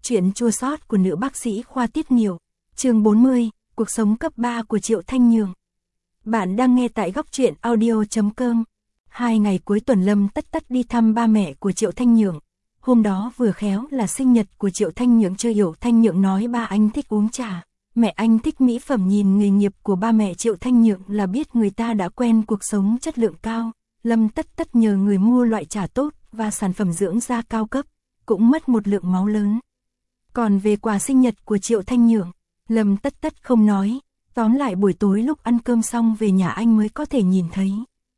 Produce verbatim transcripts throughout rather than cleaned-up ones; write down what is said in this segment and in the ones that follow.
Chuyện chua xót của nữ bác sĩ khoa tiết niệu, chương bốn mươi, cuộc sống cấp ba của Triệu Thanh Nhường. Bạn đang nghe tại góc truyện audio chấm com. Hai ngày cuối tuần Lâm tất tất đi thăm ba mẹ của Triệu Thanh Nhường. Hôm đó vừa khéo là sinh nhật của Triệu Thanh Nhường. Chơi Triệu Thanh Nhường nói ba anh thích uống trà, mẹ anh thích mỹ phẩm. Nhìn nghề nghiệp của ba mẹ Triệu Thanh Nhường là biết người ta đã quen cuộc sống chất lượng cao. Lâm tất tất nhờ người mua loại trà tốt và sản phẩm dưỡng da cao cấp, cũng mất một lượng máu lớn. Còn về quà sinh nhật của Triệu Thanh Nhường, Lâm tất tất không nói, tóm lại buổi tối lúc ăn cơm xong về nhà anh mới có thể nhìn thấy.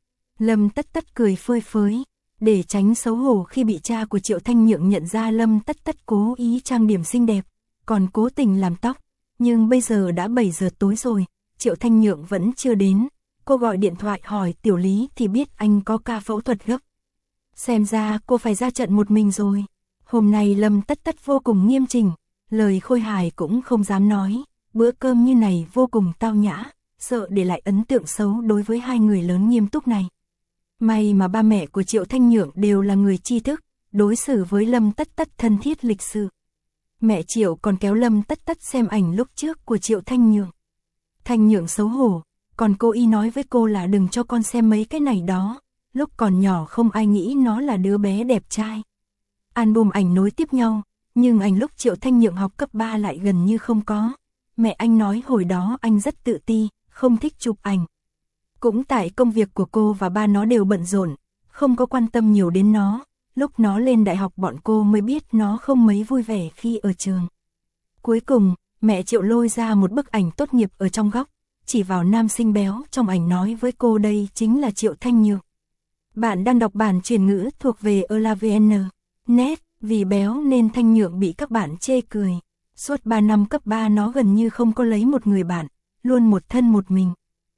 Lâm tất tất cười phơi phới, để tránh xấu hổ khi bị cha của Triệu Thanh Nhượng nhận ra. Lâm tất tất cố ý trang điểm xinh đẹp, còn cố tình làm tóc, nhưng bây giờ đã bảy giờ tối rồi, Triệu Thanh Nhượng vẫn chưa đến. Cô gọi điện thoại hỏi Tiểu Lý thì biết anh có ca phẫu thuật gấp. Xem ra cô phải ra trận một mình rồi. Hôm nay Lâm tất tất vô cùng nghiêm chỉnh, lời khôi hài cũng không dám nói, bữa cơm như này vô cùng tao nhã, sợ để lại ấn tượng xấu đối với hai người lớn nghiêm túc này. May mà ba mẹ của Triệu Thanh Nhượng đều là người tri thức, đối xử với Lâm tất tất thân thiết lịch sự. Mẹ Triệu còn kéo Lâm tất tất xem ảnh lúc trước của Triệu Thanh Nhượng. Thanh Nhượng xấu hổ, còn cô y nói với cô là đừng cho con xem mấy cái này đó, lúc còn nhỏ không ai nghĩ nó là đứa bé đẹp trai. Album ảnh nối tiếp nhau, nhưng ảnh lúc Triệu Thanh Nhượng học cấp ba lại gần như không có. Mẹ anh nói hồi đó anh rất tự ti, không thích chụp ảnh. Cũng tại công việc của cô và ba nó đều bận rộn, không có quan tâm nhiều đến nó. Lúc nó lên đại học bọn cô mới biết nó không mấy vui vẻ khi ở trường. Cuối cùng, mẹ Triệu lôi ra một bức ảnh tốt nghiệp ở trong góc, chỉ vào nam sinh béo trong ảnh nói với cô đây chính là Triệu Thanh Nhượng. Bạn đang đọc bản truyền ngữ thuộc về elavn chấm net, vì béo nên Thanh Nhượng bị các bạn chê cười. Suốt ba năm cấp ba nó gần như không có lấy một người bạn, luôn một thân một mình.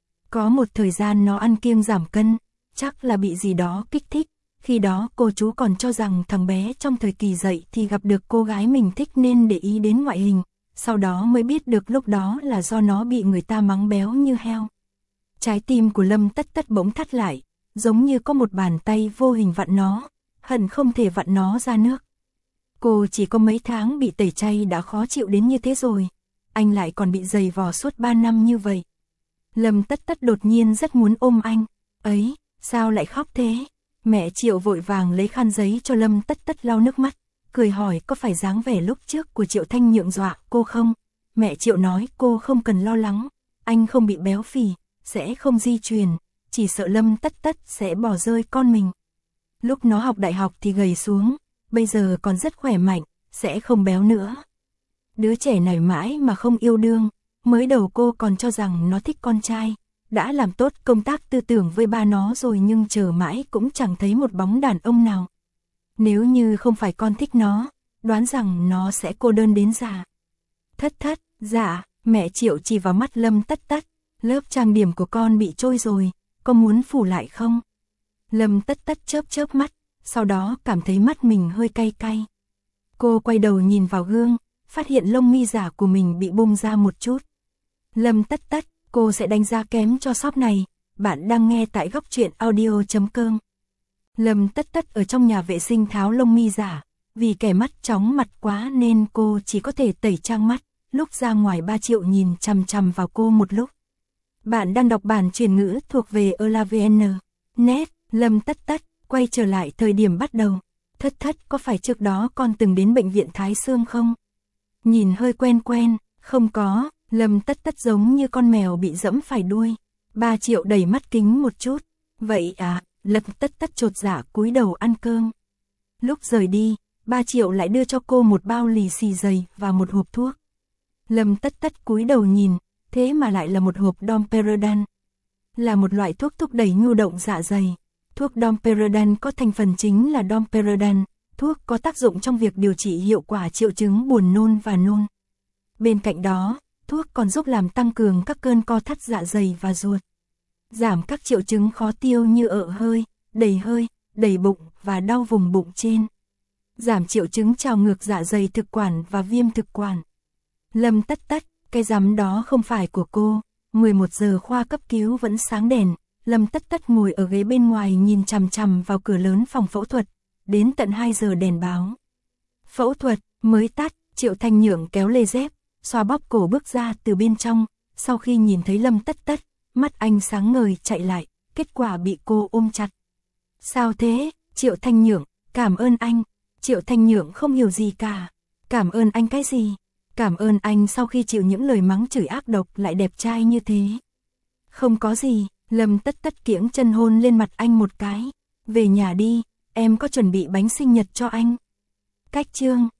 Có một thời gian nó ăn kiêng giảm cân, chắc là bị gì đó kích thích. Khi đó cô chú còn cho rằng thằng bé trong thời kỳ dậy thì gặp được cô gái mình thích nên để ý đến ngoại hình. Sau đó mới biết được lúc đó là do nó bị người ta mắng béo như heo. Trái tim của Lâm tất tất bỗng thắt lại, giống như có một bàn tay vô hình vặn nó, hận không thể vặn nó ra nước. Cô chỉ có mấy tháng bị tẩy chay đã khó chịu đến như thế rồi, anh lại còn bị giày vò suốt ba năm như vậy. Lâm tất tất đột nhiên rất muốn ôm anh. Ấy, sao lại khóc thế? Mẹ Triệu vội vàng lấy khăn giấy cho Lâm tất tất lau nước mắt, cười hỏi có phải dáng vẻ lúc trước của Triệu Thanh Nhượng dọa cô không? Mẹ Triệu nói cô không cần lo lắng, anh không bị béo phì, sẽ không di truyền, chỉ sợ Lâm tất tất sẽ bỏ rơi con mình. Lúc nó học đại học thì gầy xuống, bây giờ còn rất khỏe mạnh, sẽ không béo nữa. Đứa trẻ này mãi mà không yêu đương, mới đầu cô còn cho rằng nó thích con trai, đã làm tốt công tác tư tưởng với ba nó rồi nhưng chờ mãi cũng chẳng thấy một bóng đàn ông nào. Nếu như không phải con thích nó, đoán rằng nó sẽ cô đơn đến già. Thất thất, dạ, mẹ Triệu chỉ vào mắt Lâm tất tất, lớp trang điểm của con bị trôi rồi, có muốn phủ lại không? Lâm tất tất chớp chớp mắt, sau đó cảm thấy mắt mình hơi cay cay. Cô quay đầu nhìn vào gương, phát hiện lông mi giả của mình bị bung ra một chút. Lâm tất tất, cô sẽ đánh giá kém cho shop này, bạn đang nghe tại góc truyện audio chấm com. Lâm tất tất ở trong nhà vệ sinh tháo lông mi giả, vì kẻ mắt chóng mặt quá nên cô chỉ có thể tẩy trang mắt, lúc ra ngoài ba Triệu nhìn chằm chằm vào cô một lúc. Bạn đang đọc bản truyền ngữ thuộc về elavn chấm net, Lâm tất tất, quay trở lại thời điểm bắt đầu. Thất thất, có phải trước đó con từng đến bệnh viện Thái Xương không? Nhìn hơi quen quen, không có. Lâm tất tất giống như con mèo bị dẫm phải đuôi. Ba Triệu đẩy mắt kính một chút. Vậy à, Lâm tất tất chột dạ cúi đầu ăn cơm. Lúc rời đi, ba Triệu lại đưa cho cô một bao lì xì dày và một hộp thuốc. Lâm tất tất cúi đầu nhìn, thế mà lại là một hộp Domperidone. Là một loại thuốc thúc đẩy nhu động dạ dày. Thuốc Domperidone có thành phần chính là Domperidone. Thuốc có tác dụng trong việc điều trị hiệu quả triệu chứng buồn nôn và nôn. Bên cạnh đó, thuốc còn giúp làm tăng cường các cơn co thắt dạ dày và ruột. Giảm các triệu chứng khó tiêu như ợ hơi, đầy hơi, đầy bụng và đau vùng bụng trên. Giảm triệu chứng trào ngược dạ dày thực quản và viêm thực quản. Lâm tất tất, cái rắm đó không phải của cô. mười một giờ khoa cấp cứu vẫn sáng đèn. Lâm tất tất ngồi ở ghế bên ngoài nhìn chằm chằm vào cửa lớn phòng phẫu thuật. Đến tận hai giờ đèn báo. Phẫu thuật, mới tắt, Triệu Thanh Nhượng kéo lê dép, xoa bóp cổ bước ra từ bên trong, sau khi nhìn thấy Lâm Tất Tất, mắt anh sáng ngời chạy lại, kết quả bị cô ôm chặt. Sao thế, Triệu Thanh Nhượng, cảm ơn anh. Triệu Thanh Nhượng không hiểu gì cả. Cảm ơn anh cái gì? Cảm ơn anh sau khi chịu những lời mắng chửi ác độc lại đẹp trai như thế. Không có gì, Lâm Tất Tất kiễng chân hôn lên mặt anh một cái. Về nhà đi, em có chuẩn bị bánh sinh nhật cho anh. Cách chương